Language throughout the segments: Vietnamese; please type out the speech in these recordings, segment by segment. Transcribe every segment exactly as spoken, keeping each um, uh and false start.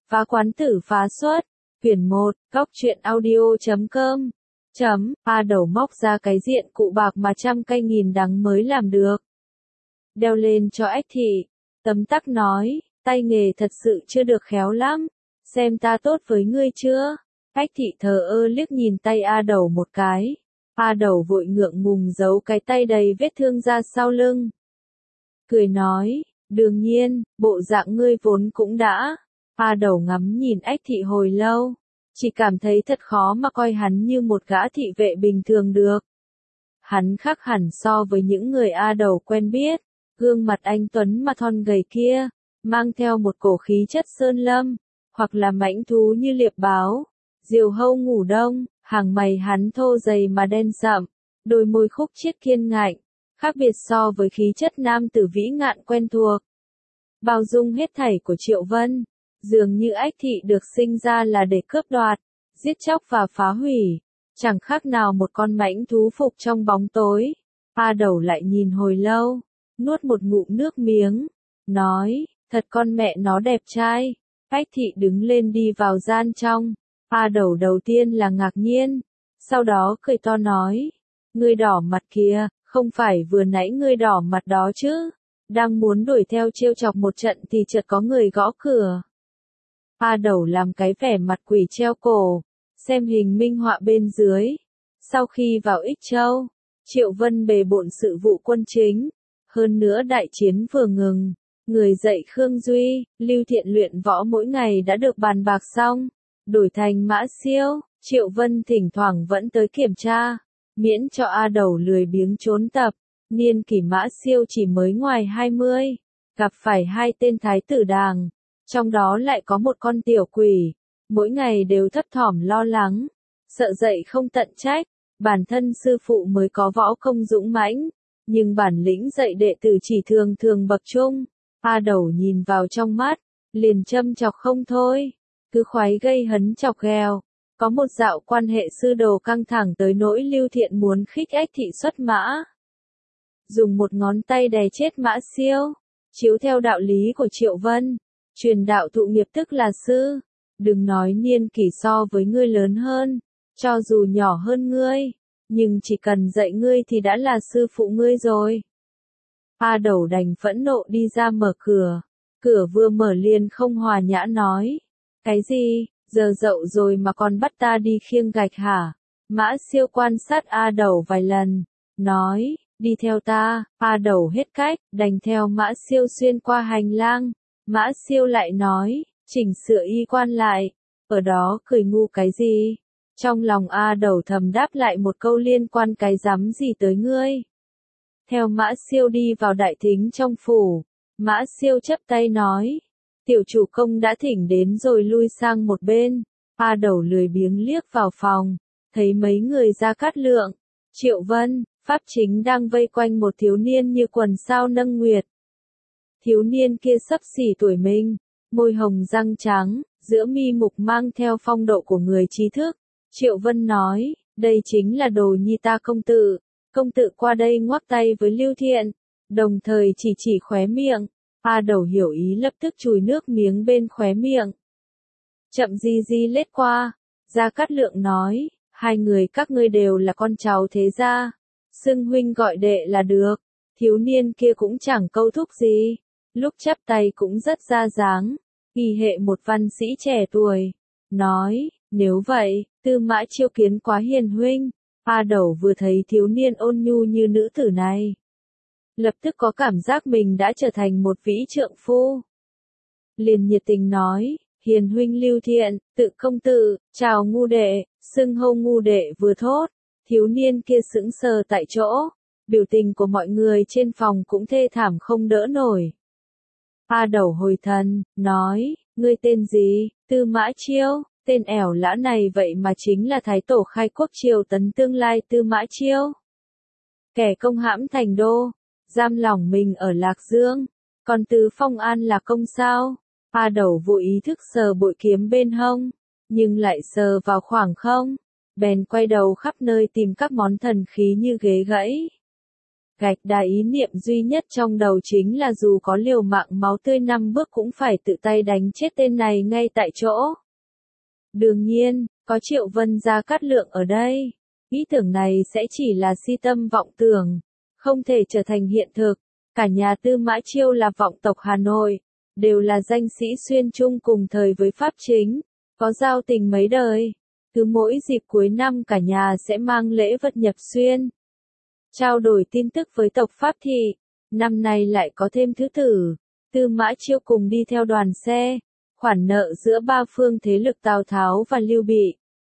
Phá quán tử phá xuất. Quyển một, góc truyện audio chấm com. Chấm, A Đầu móc ra cái diện cụ bạc mà trăm cây nghìn đắng mới làm được. Đeo lên cho Ách Thị. Tấm tắc nói, tay nghề thật sự chưa được khéo lắm. Xem ta tốt với ngươi chưa? Ách Thị thờ ơ liếc nhìn tay A Đầu một cái. A Đầu vội ngượng ngùng giấu cái tay đầy vết thương ra sau lưng. Cười nói, đương nhiên, bộ dạng ngươi vốn cũng đã. A Đầu ngắm nhìn Ách Thị hồi lâu, chỉ cảm thấy thật khó mà coi hắn như một gã thị vệ bình thường được. Hắn khác hẳn so với những người A Đầu quen biết, gương mặt anh tuấn mà thon gầy kia, mang theo một cổ khí chất sơn lâm, hoặc là mãnh thú như liệp báo, diều hâu ngủ đông, hàng mày hắn thô dày mà đen sậm, đôi môi khúc chiết kiên ngạnh, khác biệt so với khí chất nam tử vĩ ngạn quen thuộc. Bao dung hết thảy của Triệu Vân, dường như Ách Thị được sinh ra là để cướp đoạt, giết chóc và phá hủy, chẳng khác nào một con mãnh thú phục trong bóng tối. A Đầu lại nhìn hồi lâu, nuốt một ngụm nước miếng, nói, thật con mẹ nó đẹp trai. Ách Thị đứng lên đi vào gian trong. A Đầu đầu tiên là ngạc nhiên, sau đó cười to nói, ngươi đỏ mặt kìa, không phải vừa nãy ngươi đỏ mặt đó chứ. Đang muốn đuổi theo trêu chọc một trận thì chợt có người gõ cửa. A Đầu làm cái vẻ mặt quỷ treo cổ, xem hình minh họa bên dưới. Sau khi vào Ích Châu, Triệu Vân bề bộn sự vụ quân chính, hơn nữa đại chiến vừa ngừng, người dạy Khương Duy, Lưu Thiện luyện võ mỗi ngày đã được bàn bạc xong, đổi thành Mã Siêu. Triệu Vân thỉnh thoảng vẫn tới kiểm tra, miễn cho A Đầu lười biếng trốn tập. Niên kỷ Mã Siêu chỉ mới ngoài hai mươi, gặp phải hai tên thái tử đàng, trong đó lại có một con tiểu quỷ, mỗi ngày đều thấp thỏm lo lắng, sợ dạy không tận trách. Bản thân sư phụ mới có võ công dũng mãnh, nhưng bản lĩnh dạy đệ tử chỉ thường thường bậc trung. A Đầu nhìn vào trong mắt, liền châm chọc không thôi, cứ khoái gây hấn chọc ghẹo. Có một dạo quan hệ sư đồ căng thẳng tới nỗi Lưu Thiện muốn khích Ách Thị xuất mã, dùng một ngón tay đè chết Mã Siêu. Chiếu theo đạo lý của Triệu Vân, truyền đạo thụ nghiệp tức là sư, đừng nói niên kỷ so với ngươi lớn hơn, cho dù nhỏ hơn ngươi, nhưng chỉ cần dạy ngươi thì đã là sư phụ ngươi rồi. A Đầu đành phẫn nộ đi ra mở cửa, cửa vừa mở liền không hòa nhã nói, cái gì, giờ dậu rồi mà còn bắt ta đi khiêng gạch hả? Mã Siêu quan sát A Đầu vài lần, nói, đi theo ta. A Đầu hết cách, đành theo Mã Siêu xuyên qua hành lang. Mã Siêu lại nói, chỉnh sửa y quan lại, ở đó cười ngu cái gì? Trong lòng A Đầu thầm đáp lại một câu liên quan cái rắm gì tới ngươi. Theo Mã Siêu đi vào đại thính trong phủ, Mã Siêu chắp tay nói, tiểu chủ công đã thỉnh đến rồi lui sang một bên. A Đầu lười biếng liếc vào phòng, thấy mấy người Gia Cát Lượng, Triệu Vân, Pháp Chính đang vây quanh một thiếu niên như quần sao nâng nguyệt. Thiếu niên kia xấp xỉ tuổi mình, môi hồng răng trắng, giữa mi mục mang theo phong độ của người trí thức. Triệu Vân nói, đây chính là đồ nhi ta công tử. Công tử qua đây ngoắc tay với Lưu Thiện, đồng thời chỉ chỉ khóe miệng. A Đầu hiểu ý lập tức chùi nước miếng bên khóe miệng. Chậm di di lết qua, Gia Cát Lượng nói, hai người các ngươi đều là con cháu thế gia, xưng huynh gọi đệ là được. Thiếu niên kia cũng chẳng câu thúc gì, lúc chắp tay cũng rất ra dáng, y hệ một văn sĩ trẻ tuổi, nói, nếu vậy, Tư Mã Chiêu Kiến quá hiền huynh. A Đầu vừa thấy thiếu niên ôn nhu như nữ tử này, lập tức có cảm giác mình đã trở thành một vĩ trượng phu. Liền nhiệt tình nói, hiền huynh Lưu Thiện, tự công tử, chào ngu đệ. Xưng hô ngu đệ vừa thốt, thiếu niên kia sững sờ tại chỗ, biểu tình của mọi người trên phòng cũng thê thảm không đỡ nổi. A Đầu hồi thần, nói, ngươi tên gì? Tư Mã Chiêu. Tên ẻo lã này vậy mà chính là thái tổ khai quốc triều tấn tương lai Tư Mã Chiêu. Kẻ công hãm thành đô, giam lỏng mình ở Lạc Dương, còn Tứ Phong An là công sao? A Đầu vô ý thức sờ bội kiếm bên hông, nhưng lại sờ vào khoảng không, bèn quay đầu khắp nơi tìm các món thần khí như ghế gãy. Gạch đá ý niệm duy nhất trong đầu chính là dù có liều mạng máu tươi năm bước cũng phải tự tay đánh chết tên này ngay tại chỗ. Đương nhiên, có Triệu Vân Gia Cát Lượng ở đây. Ý tưởng này sẽ chỉ là si tâm vọng tưởng, không thể trở thành hiện thực. Cả nhà Tư Mã Chiêu là vọng tộc Hà Nội, đều là danh sĩ xuyên chung cùng thời với Pháp Chính, có giao tình mấy đời. Cứ mỗi dịp cuối năm cả nhà sẽ mang lễ vật nhập xuyên, trao đổi tin tức với tộc Pháp Thị. Năm nay lại có thêm thứ tử, Tư Mã Chiêu cùng đi theo đoàn xe. Khoản nợ giữa ba phương thế lực Tào Tháo và Lưu Bị,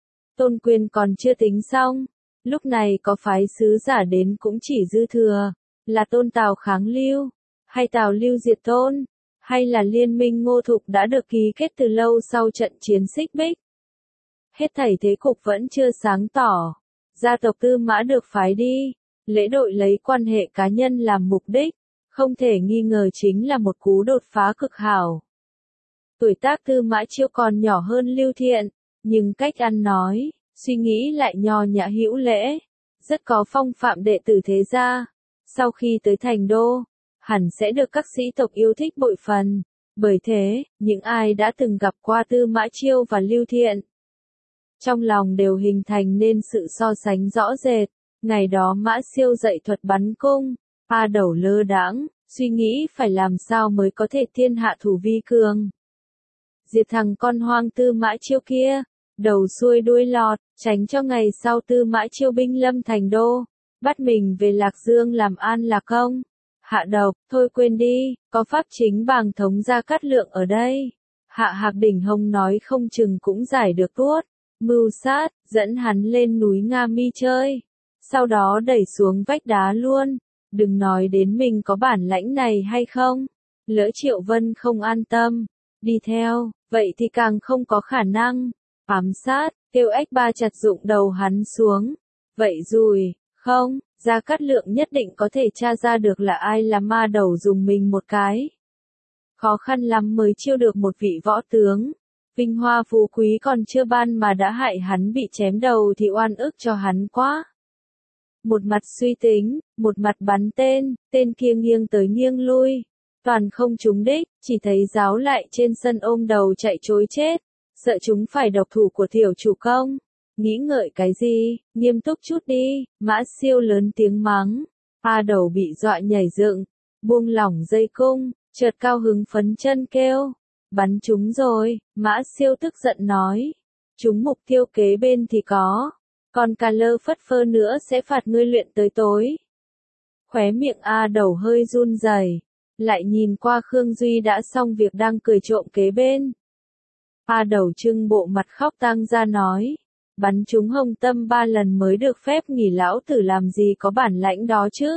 Tôn Quyền còn chưa tính xong. Lúc này có phái sứ giả đến cũng chỉ dư thừa, là Tôn Tào kháng Lưu, hay Tào Lưu diệt Tôn, hay là liên minh Ngô Thục đã được ký kết từ lâu sau trận chiến Xích Bích. Hết thảy thế cục vẫn chưa sáng tỏ. Gia tộc Tư Mã được phái đi, lễ đội lấy quan hệ cá nhân làm mục đích, không thể nghi ngờ chính là một cú đột phá cực hảo. Tuổi tác Tư Mã Chiêu còn nhỏ hơn Lưu Thiện, nhưng cách ăn nói, suy nghĩ lại nho nhã hữu lễ, rất có phong phạm đệ tử thế gia. Sau khi tới thành đô, hẳn sẽ được các sĩ tộc yêu thích bội phần. Bởi thế, những ai đã từng gặp qua Tư Mã Chiêu và Lưu Thiện, trong lòng đều hình thành nên sự so sánh rõ rệt. Ngày đó Mã Siêu dạy thuật bắn cung, A Đẩu lơ đãng, suy nghĩ phải làm sao mới có thể thiên hạ thủ vi cường. Diệt thằng con hoang Tư Mã Chiêu kia, đầu xuôi đuôi lọt, tránh cho ngày sau Tư Mã Chiêu binh lâm thành đô, bắt mình về Lạc Dương làm an lạc công. Hạ độc, thôi quên đi, có Pháp Chính bàng thống Gia Cát Lượng ở đây. Hạ Hạc Đỉnh Hồng nói không chừng cũng giải được tuốt, mưu sát, dẫn hắn lên núi Nga Mi chơi. Sau đó đẩy xuống vách đá luôn. Đừng nói đến mình có bản lãnh này hay không. Lỡ Triệu Vân không an tâm, đi theo, vậy thì càng không có khả năng. Ám sát, kêu ếch ba chặt dụng đầu hắn xuống. Vậy rồi, không, Gia Cát Lượng nhất định có thể tra ra được là ai là ma đầu dùng mình một cái. Khó khăn lắm mới chiêu được một vị võ tướng. Vinh hoa phú quý còn chưa ban mà đã hại hắn bị chém đầu thì oan ức cho hắn quá. Một mặt suy tính, một mặt bắn tên, tên kia nghiêng tới nghiêng lui. Toàn không trúng đích, chỉ thấy giáo lại trên sân ôm đầu chạy trối chết. Sợ chúng phải độc thủ của tiểu chủ công. Nghĩ ngợi cái gì, nghiêm túc chút đi. Mã Siêu lớn tiếng mắng. A Đẩu bị dọa nhảy dựng, buông lỏng dây cung, chợt cao hứng phấn chân kêu. Bắn chúng rồi, Mã Siêu tức giận nói. Chúng mục tiêu kế bên thì có. Còn cà lơ phất phơ nữa sẽ phạt ngươi luyện tới tối. Khóe miệng A Đẩu hơi run rẩy, lại nhìn qua Khương Duy đã xong việc đang cười trộm kế bên. A Đẩu trưng bộ mặt khóc tang ra nói. Bắn chúng hồng tâm ba lần mới được phép nghỉ, lão tử làm gì có bản lãnh đó chứ.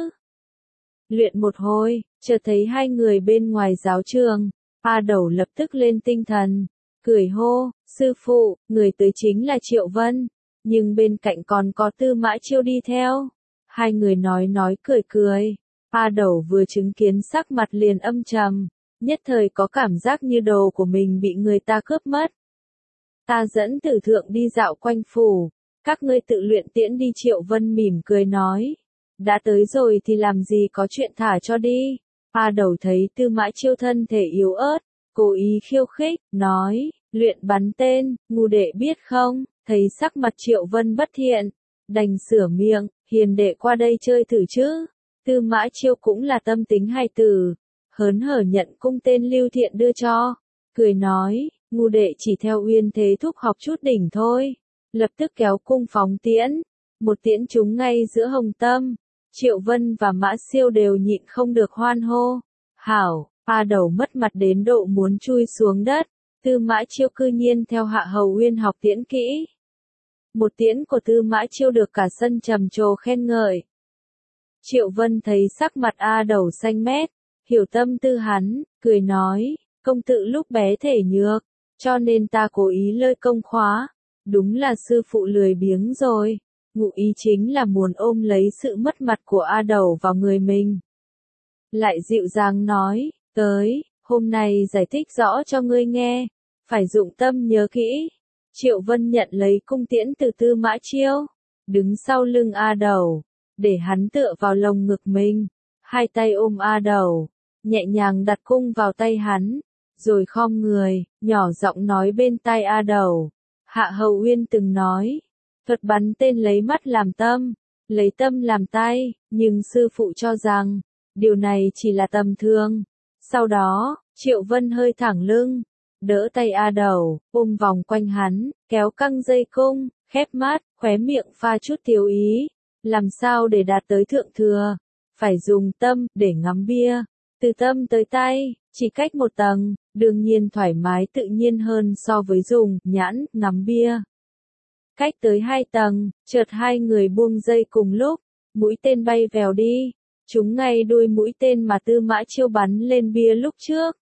Luyện một hồi, chợt thấy hai người bên ngoài giáo trường. A Đẩu lập tức lên tinh thần, cười hô, sư phụ, người tới chính là Triệu Vân, nhưng bên cạnh còn có Tư Mã Chiêu đi theo. Hai người nói nói cười cười. A Đẩu vừa chứng kiến sắc mặt liền âm trầm, nhất thời có cảm giác như đồ của mình bị người ta cướp mất. Ta dẫn Tử Thượng đi dạo quanh phủ, các ngươi tự luyện tiễn đi. Triệu Vân mỉm cười nói. Đã tới rồi thì làm gì có chuyện thả cho đi. A Đẩu thấy Tư Mã Chiêu thân thể yếu ớt, cố ý khiêu khích, nói, luyện bắn tên, ngu đệ biết không. Thấy sắc mặt Triệu Vân bất thiện, đành sửa miệng, hiền đệ qua đây chơi thử chứ. Tư Mã Chiêu cũng là tâm tính hài tử, hớn hở nhận cung tên Lưu Thiện đưa cho, cười nói, ngu đệ chỉ theo Uyên Thế Thúc học chút đỉnh thôi. Lập tức kéo cung phóng tiễn, một tiễn trúng ngay giữa hồng tâm. Triệu Vân và Mã Siêu đều nhịn không được hoan hô. Hảo, A Đẩu mất mặt đến độ muốn chui xuống đất. Tư Mã Chiêu cư nhiên theo Hạ Hầu Uyên học tiễn kỹ. Một tiễn của Tư Mã Chiêu được cả sân trầm trồ khen ngợi. Triệu Vân thấy sắc mặt A Đẩu xanh mét, hiểu tâm tư hắn, cười nói, công tử lúc bé thể nhược, cho nên ta cố ý lơi công khóa. Đúng là sư phụ lười biếng rồi. Ngụ ý chính là muốn ôm lấy sự mất mặt của A Đẩu vào người mình. Lại dịu dàng nói, tới, hôm nay giải thích rõ cho ngươi nghe, phải dụng tâm nhớ kỹ. Triệu Vân nhận lấy cung tiễn từ Tư Mã Chiêu, đứng sau lưng A Đẩu, để hắn tựa vào lồng ngực mình, hai tay ôm A Đầu, nhẹ nhàng đặt cung vào tay hắn, rồi khom người, nhỏ giọng nói bên tai A Đầu. Hạ Hầu Uyên từng nói, thuật bắn tên lấy mắt làm tâm, lấy tâm làm tay, nhưng sư phụ cho rằng, điều này chỉ là tầm thường. Sau đó, Triệu Vân hơi thẳng lưng, đỡ tay A Đầu, ôm vòng quanh hắn, kéo căng dây cung, khép mắt, khóe miệng pha chút thiếu ý. Làm sao để đạt tới thượng thừa? Phải dùng tâm để ngắm bia. Từ tâm tới tay, chỉ cách một tầng, đương nhiên thoải mái tự nhiên hơn so với dùng nhãn ngắm bia. Cách tới hai tầng, chợt hai người buông dây cùng lúc, mũi tên bay vèo đi, trúng ngay đuôi mũi tên mà Tư Mã Chiêu bắn lên bia lúc trước.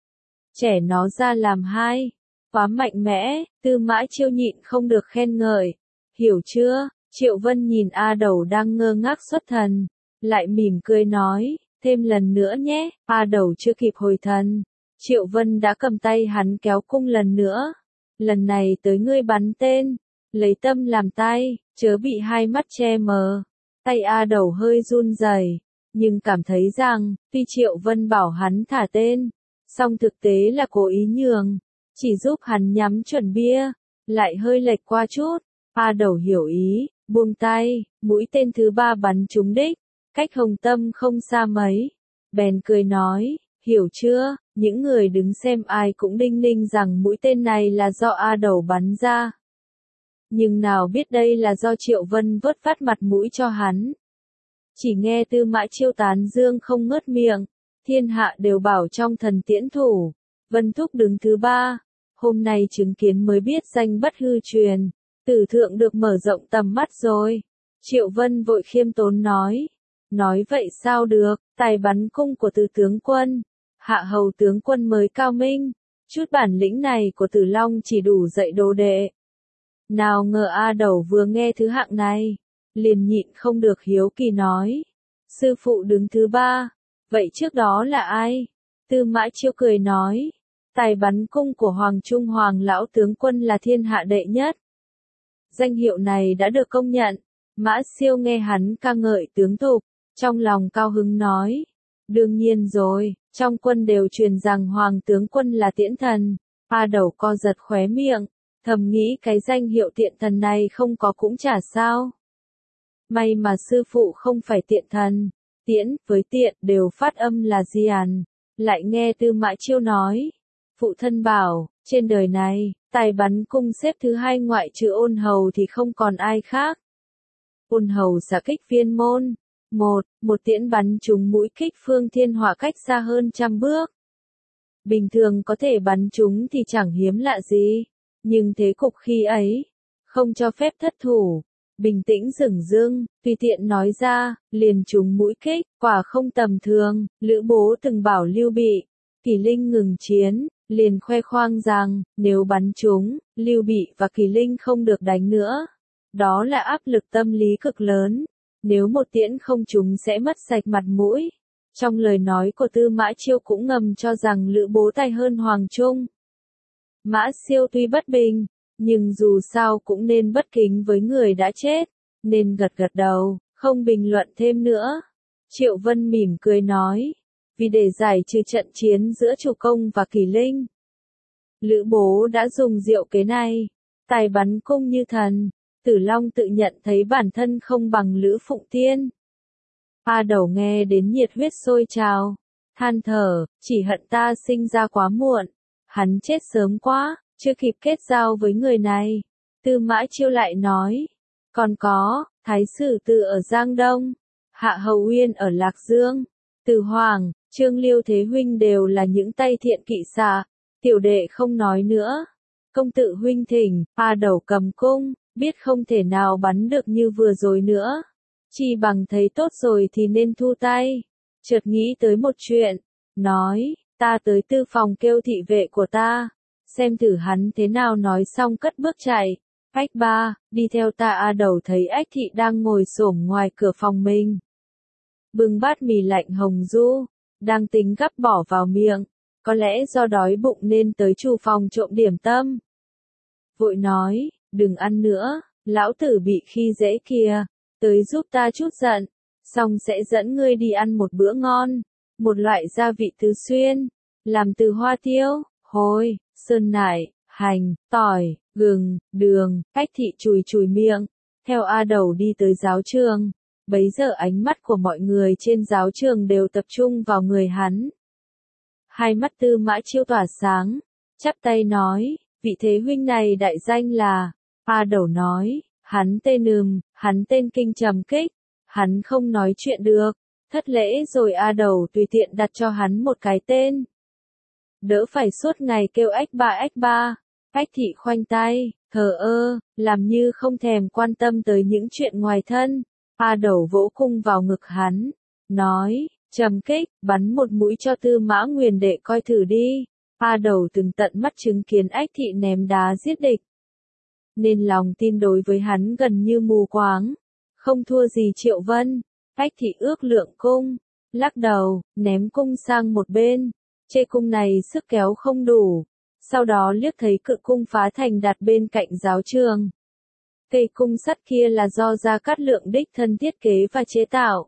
Trẻ nó ra làm hai, quá mạnh mẽ, Tư Mã Chiêu nhịn không được khen ngợi. Hiểu chưa? Triệu Vân nhìn A Đầu đang ngơ ngác xuất thần, lại mỉm cười nói, thêm lần nữa nhé. A Đầu chưa kịp hồi thần, Triệu Vân đã cầm tay hắn kéo cung lần nữa. Lần này tới ngươi bắn tên, lấy tâm làm tay, chớ bị hai mắt che mờ. Tay A Đầu hơi run rẩy, nhưng cảm thấy rằng, tuy Triệu Vân bảo hắn thả tên, song thực tế là cố ý nhường, chỉ giúp hắn nhắm chuẩn bia, lại hơi lệch qua chút. A Đầu hiểu ý, buông tay, mũi tên thứ ba bắn trúng đích, cách Hồng Tâm không xa mấy. Bèn cười nói, hiểu chưa, những người đứng xem ai cũng đinh ninh rằng mũi tên này là do A Đầu bắn ra. Nhưng nào biết đây là do Triệu Vân vớt vát mặt mũi cho hắn. Chỉ nghe Tư Mã Chiêu tán dương không ngớt miệng, thiên hạ đều bảo trong thần tiễn thủ, Vân Thúc đứng thứ ba, hôm nay chứng kiến mới biết danh bất hư truyền. Tử thượng được mở rộng tầm mắt rồi. Triệu Vân vội khiêm tốn nói. Nói vậy sao được, tài bắn cung của Từ tướng quân, Hạ Hầu tướng quân mới cao minh. Chút bản lĩnh này của Tử Long chỉ đủ dạy đồ đệ. Nào ngờ A Đầu vừa nghe thứ hạng này, liền nhịn không được hiếu kỳ nói. Sư phụ đứng thứ ba, vậy trước đó là ai? Tư Mã Chiêu cười nói. Tài bắn cung của Hoàng Trung Hoàng lão tướng quân là thiên hạ đệ nhất. Danh hiệu này đã được công nhận. Mã Siêu nghe hắn ca ngợi tướng thục, trong lòng cao hứng nói. Đương nhiên rồi, trong quân đều truyền rằng Hoàng tướng quân là tiễn thần. A Đầu co giật khóe miệng, thầm nghĩ cái danh hiệu tiện thần này không có cũng chả sao. May mà sư phụ không phải tiện thần, tiễn với tiện đều phát âm là diàn. Lại nghe Tư Mã Chiêu nói. Phụ thân bảo, trên đời này, tài bắn cung xếp thứ hai ngoại trừ Ôn Hầu thì không còn ai khác. Ôn Hầu xạ kích viên môn. Một, một tiễn bắn trúng mũi kích phương thiên hỏa cách xa hơn trăm bước. Bình thường có thể bắn trúng thì chẳng hiếm lạ gì. Nhưng thế cục khi ấy, không cho phép thất thủ. Bình tĩnh dửng dưng, tùy tiện nói ra, liền trúng mũi kích, quả không tầm thường. Lữ Bố từng bảo Lưu Bị, Kỷ Linh ngừng chiến. Liền khoe khoang rằng, nếu bắn trúng, Lưu Bị và Kỷ Linh không được đánh nữa. Đó là áp lực tâm lý cực lớn. Nếu một tiễn không trúng sẽ mất sạch mặt mũi. Trong lời nói của Tư Mã Chiêu cũng ngầm cho rằng Lữ Bố tài hơn Hoàng Trung. Mã Siêu tuy bất bình, nhưng dù sao cũng nên bất kính với người đã chết, nên gật gật đầu, không bình luận thêm nữa. Triệu Vân mỉm cười nói. Vì để giải trừ trận chiến giữa Chủ Công và Kỷ Linh, Lữ Bố đã dùng diệu kế này, tài bắn cung như thần. Tử Long tự nhận thấy bản thân không bằng Lữ Phụng Tiên. A Đầu nghe đến nhiệt huyết sôi trào, than thở, chỉ hận ta sinh ra quá muộn, hắn chết sớm quá, chưa kịp kết giao với người này. Tư Mã Chiêu lại nói, còn có, Thái Sử Từ ở Giang Đông, Hạ Hầu Uyên ở Lạc Dương, Từ Hoàng, Trương Liêu Thế huynh đều là những tay thiện kỵ xạ. Tiểu đệ không nói nữa. Công tử huynh thỉnh. A Đầu cầm cung, biết không thể nào bắn được như vừa rồi nữa. Chỉ bằng thấy tốt rồi thì nên thu tay. Chợt nghĩ tới một chuyện, nói, ta tới tư phòng kêu thị vệ của ta, xem thử hắn thế nào. Nói xong cất bước chạy. Ách ba, đi theo ta. A Đầu thấy Ách thị đang ngồi xổm ngoài cửa phòng mình, bưng bát mì lạnh hồng du, đang tính gắp bỏ vào miệng, có lẽ do đói bụng nên tới chủ phòng trộm điểm tâm. Vội nói, đừng ăn nữa, lão tử bị khi dễ kìa, tới giúp ta chút giận. xong sẽ dẫn ngươi đi ăn một bữa ngon, một loại gia vị tứ xuyên, làm từ hoa tiêu, hôi, sơn nải, hành, tỏi, gừng, đường. Ách thị chùi chùi miệng, theo A Đầu đi tới giáo trường. Bấy giờ ánh mắt của mọi người trên giáo trường đều tập trung vào người hắn. Hai mắt Tư Mã Chiêu tỏa sáng, chắp tay nói, vị thế huynh này đại danh là. A Đầu nói, hắn tên Ừm, hắn tên Kinh Trầm Kích, hắn không nói chuyện được, thất lễ rồi. A Đầu tùy tiện đặt cho hắn một cái tên. Đỡ phải suốt ngày kêu ách ba ách ba. Ách thị khoanh tay, thờ ơ, làm như không thèm quan tâm tới những chuyện ngoài thân. A Đầu vỗ cung vào ngực hắn, nói, Trầm Kích, bắn một mũi cho Tư Mã Nguyên đệ coi thử đi. A Đầu từng tận mắt chứng kiến ách thị ném đá giết địch, nên lòng tin đối với hắn gần như mù quáng, không thua gì Triệu Vân. Ách thị ước lượng cung, lắc đầu, ném cung sang một bên, chê cung này sức kéo không đủ. Sau đó liếc thấy cự cung phá thành đặt bên cạnh giáo trường. Cây cung sắt kia là do Gia Cát Lượng đích thân thiết kế và chế tạo.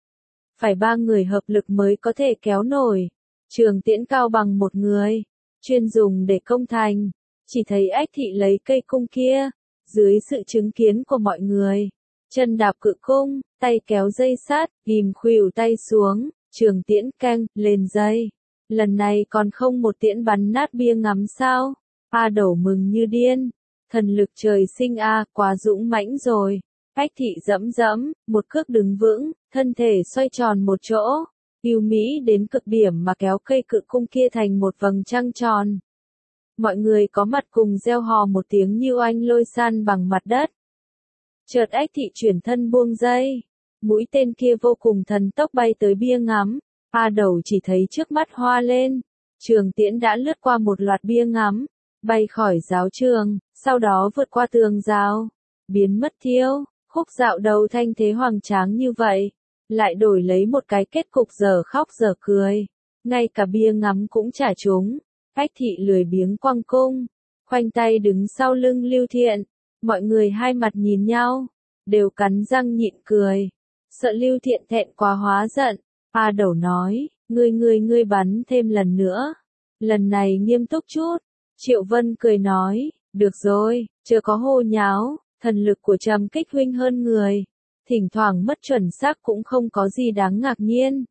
Phải ba người hợp lực mới có thể kéo nổi. Trường tiễn cao bằng một người, chuyên dùng để công thành. Chỉ thấy ách thị lấy cây cung kia, dưới sự chứng kiến của mọi người. Chân đạp cự cung, tay kéo dây sắt, ghim khuỷu tay xuống, trường tiễn căng, lên dây. Lần này còn không một tiễn bắn nát bia ngắm sao? A Đầu mừng như điên. Thần lực trời sinh a, quá dũng mãnh rồi. Ách thị dẫm dẫm, một cước đứng vững, thân thể xoay tròn một chỗ, yêu mỹ đến cực điểm mà kéo cây cự cung kia thành một vầng trăng tròn. Mọi người có mặt cùng reo hò một tiếng như oanh lôi san bằng mặt đất. Chợt ách thị chuyển thân buông dây, mũi tên kia vô cùng thần tốc bay tới bia ngắm. A Đầu chỉ thấy trước mắt hoa lên, trường tiễn đã lướt qua một loạt bia ngắm, bay khỏi giáo trường, sau đó vượt qua tường rào, biến mất thiêu. Khúc dạo đầu thanh thế hoành tráng như vậy, lại đổi lấy một cái kết cục dở khóc dở cười. Ngay cả bia ngắm cũng trả trúng. Ách thị lười biếng quăng cung, khoanh tay đứng sau lưng Lưu Thiện. Mọi người hai mặt nhìn nhau, đều cắn răng nhịn cười. Sợ Lưu Thiện thẹn quá hóa giận. A Đầu nói, ngươi ngươi ngươi bắn thêm lần nữa. Lần này nghiêm túc chút. Triệu Vân cười nói, được rồi, chưa có hô nháo, thần lực của Trầm Kích huynh hơn người. Thỉnh thoảng mất chuẩn xác cũng không có gì đáng ngạc nhiên.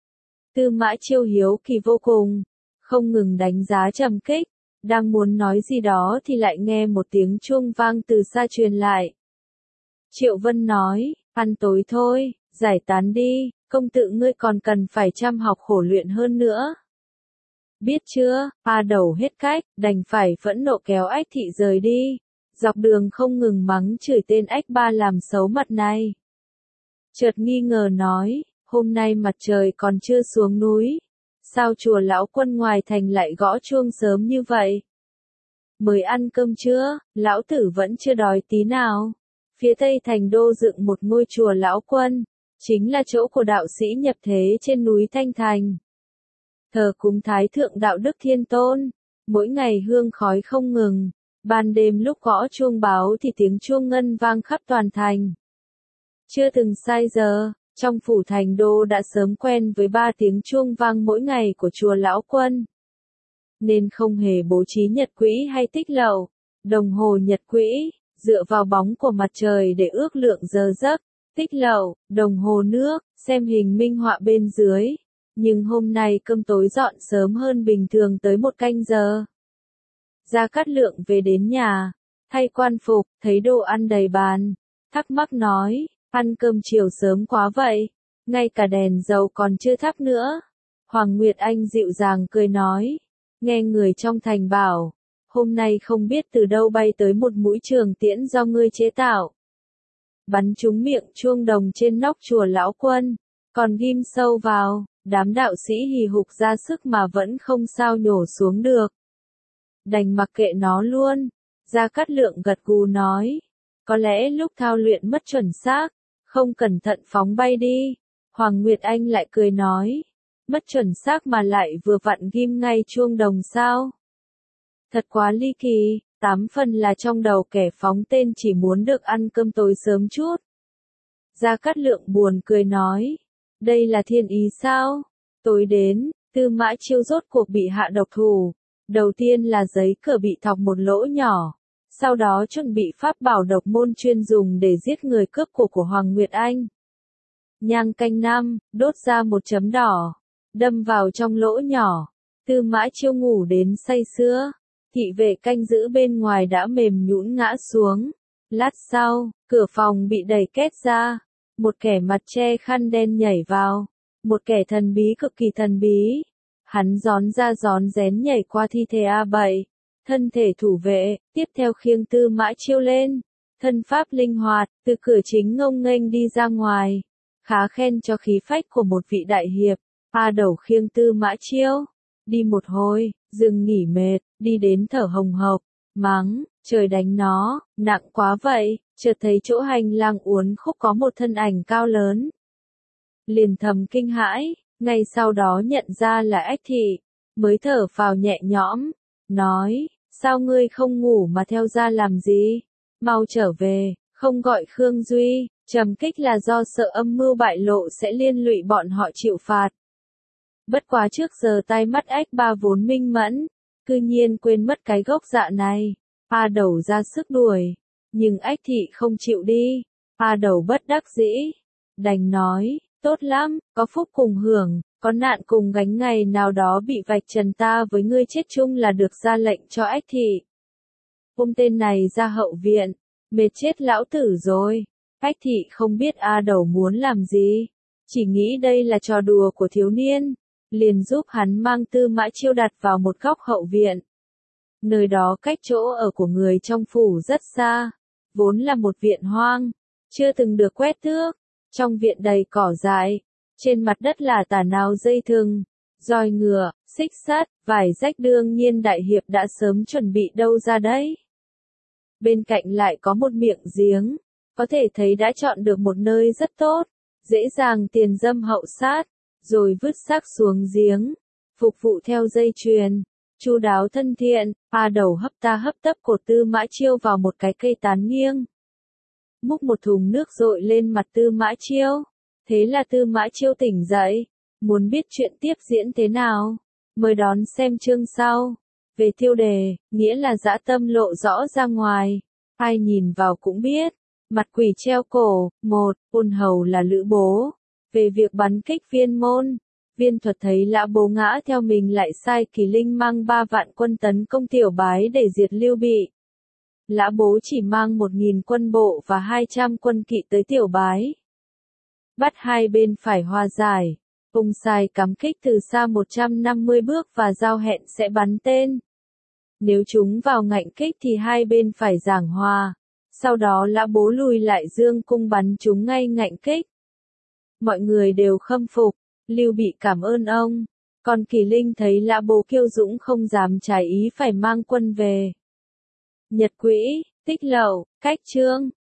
Tư Mã Chiêu hiếu kỳ vô cùng, không ngừng đánh giá Trầm Kích. Đang muốn nói gì đó thì lại nghe một tiếng chuông vang từ xa truyền lại. Triệu Vân nói, ăn tối thôi, giải tán đi, công tử ngươi còn cần phải chăm học khổ luyện hơn nữa. Biết chưa? A Đầu hết cách, đành phải phẫn nộ kéo ách thị rời đi. Dọc đường không ngừng mắng chửi tên ách ba làm xấu mặt này. Chợt nghi ngờ nói, hôm nay mặt trời còn chưa xuống núi. Sao chùa lão quân ngoài thành lại gõ chuông sớm như vậy? Mới ăn cơm chưa? Lão tử vẫn chưa đói tí nào. Phía tây thành đô dựng một ngôi chùa lão quân, chính là chỗ của đạo sĩ nhập thế trên núi Thanh Thành. Thờ cúng Thái Thượng Đạo Đức Thiên Tôn, mỗi ngày hương khói không ngừng, ban đêm lúc gõ chuông báo thì tiếng chuông ngân vang khắp toàn thành. Chưa từng sai giờ, trong phủ thành đô đã sớm quen với ba tiếng chuông vang mỗi ngày của chùa lão quân. Nên không hề bố trí nhật quỹ hay tích lậu, đồng hồ nhật quỹ, dựa vào bóng của mặt trời để ước lượng giờ giấc, tích lậu, đồng hồ nước, xem hình minh họa bên dưới. Nhưng hôm nay cơm tối dọn sớm hơn bình thường tới một canh giờ. Gia Cát Lượng về đến nhà, thay quan phục, thấy đồ ăn đầy bàn, thắc mắc nói, ăn cơm chiều sớm quá vậy, ngay cả đèn dầu còn chưa thắp nữa. Hoàng Nguyệt Anh dịu dàng cười nói, nghe người trong thành bảo, hôm nay không biết từ đâu bay tới một mũi trường tiễn do ngươi chế tạo. Bắn trúng miệng chuông đồng trên nóc chùa lão quân, còn ghim sâu vào, đám đạo sĩ hì hục ra sức mà vẫn không sao nhổ xuống được. Đành mặc kệ nó luôn. Gia Cát Lượng gật gù nói, có lẽ lúc thao luyện mất chuẩn xác, không cẩn thận phóng bay đi. Hoàng Nguyệt Anh lại cười nói, mất chuẩn xác mà lại vừa vặn ghim ngay chuông đồng sao? Thật quá ly kỳ, tám phần là trong đầu kẻ phóng tên chỉ muốn được ăn cơm tối sớm chút. Gia Cát Lượng buồn cười nói, đây là thiên ý sao? Tối đến, Tư Mã Chiêu rốt cuộc bị hạ độc thủ. Đầu tiên là giấy cửa bị thọc một lỗ nhỏ, sau đó chuẩn bị pháp bảo độc môn chuyên dùng để giết người cướp của của Hoàng Nguyệt Anh. Nhang canh năm, đốt ra một chấm đỏ, đâm vào trong lỗ nhỏ. Tư Mã Chiêu ngủ đến say sưa, thị vệ canh giữ bên ngoài đã mềm nhũn ngã xuống. Lát sau, cửa phòng bị đẩy két ra, một kẻ mặt che khăn đen nhảy vào, một kẻ thần bí cực kỳ thần bí. Hắn gión ra gión rén nhảy qua thi thể A bảy, thân thể thủ vệ, tiếp theo khiêng Tư Mã Chiêu lên, thân pháp linh hoạt, từ cửa chính ngông nghênh đi ra ngoài, khá khen cho khí phách của một vị đại hiệp. A Đầu khiêng Tư Mã Chiêu, đi một hồi, dừng nghỉ mệt, đi đến thở hồng hộc, mắng, trời đánh nó, nặng quá vậy, chợt thấy chỗ hành lang uốn khúc có một thân ảnh cao lớn. Liền thầm kinh hãi, ngay sau đó nhận ra là Ách Thị, mới thở phào nhẹ nhõm, nói, sao ngươi không ngủ mà theo ra làm gì, mau trở về, không gọi Khương Duy, trầm kích là do sợ âm mưu bại lộ sẽ liên lụy bọn họ chịu phạt. Bất quá trước giờ tai mắt Ách Ba vốn minh mẫn, cư nhiên quên mất cái gốc dạ này. A Đầu ra sức đuổi, nhưng Ách Thị không chịu đi. A Đầu bất đắc dĩ, đành nói, tốt lắm, có phúc cùng hưởng, có nạn cùng gánh, ngày nào đó bị vạch trần ta với ngươi chết chung là được, ra lệnh cho Ách Thị. Ôm tên này ra hậu viện, mệt chết lão tử rồi. Ách Thị không biết A Đầu muốn làm gì, chỉ nghĩ đây là trò đùa của thiếu niên, liền giúp hắn mang Tư Mã Chiêu đặt vào một góc hậu viện. Nơi đó cách chỗ ở của người trong phủ rất xa, vốn là một viện hoang, chưa từng được quét tước. Trong viện đầy cỏ dại, trên mặt đất là tà nao dây thừng, roi ngựa, xích sắt, vải rách, đương nhiên đại hiệp đã sớm chuẩn bị đâu ra đấy. Bên cạnh lại có một miệng giếng, có thể thấy đã chọn được một nơi rất tốt, dễ dàng tiền dâm hậu sát, rồi vứt xác xuống giếng, phục vụ theo dây chuyền, chu đáo thân thiện. A Đầu hấp ta hấp tấp cột Tư Mã Chiêu vào một cái cây tán nghiêng, múc một thùng nước dội lên mặt Tư Mã Chiêu. Thế là Tư Mã Chiêu tỉnh dậy, muốn biết chuyện tiếp diễn thế nào, mời đón xem chương sau. Về tiêu đề, nghĩa là dã tâm lộ rõ ra ngoài, ai nhìn vào cũng biết. Mặt quỷ treo cổ, một, ôn hầu là Lữ Bố. Về việc bắn kích Viên Môn, Viên Thuật thấy Lã Bố ngã theo mình lại sai Kỳ Linh mang ba vạn quân tấn công Tiểu Bái để diệt Lưu Bị. Lã Bố chỉ mang một nghìn quân bộ và hai trăm quân kỵ tới Tiểu Bái. Bắt hai bên phải hòa giải, ông sai cắm kích từ xa một trăm năm mươi bước và giao hẹn sẽ bắn tên. Nếu chúng vào ngạnh kích thì hai bên phải giảng hòa. Sau đó Lã Bố lùi lại dương cung bắn chúng ngay ngạnh kích. Mọi người đều khâm phục, Lưu Bị cảm ơn ông. Còn Kỳ Linh thấy Lã Bố kiêu dũng không dám trái ý phải mang quân về. Nhật Quỹ, Tích Lậu, Cách Chương.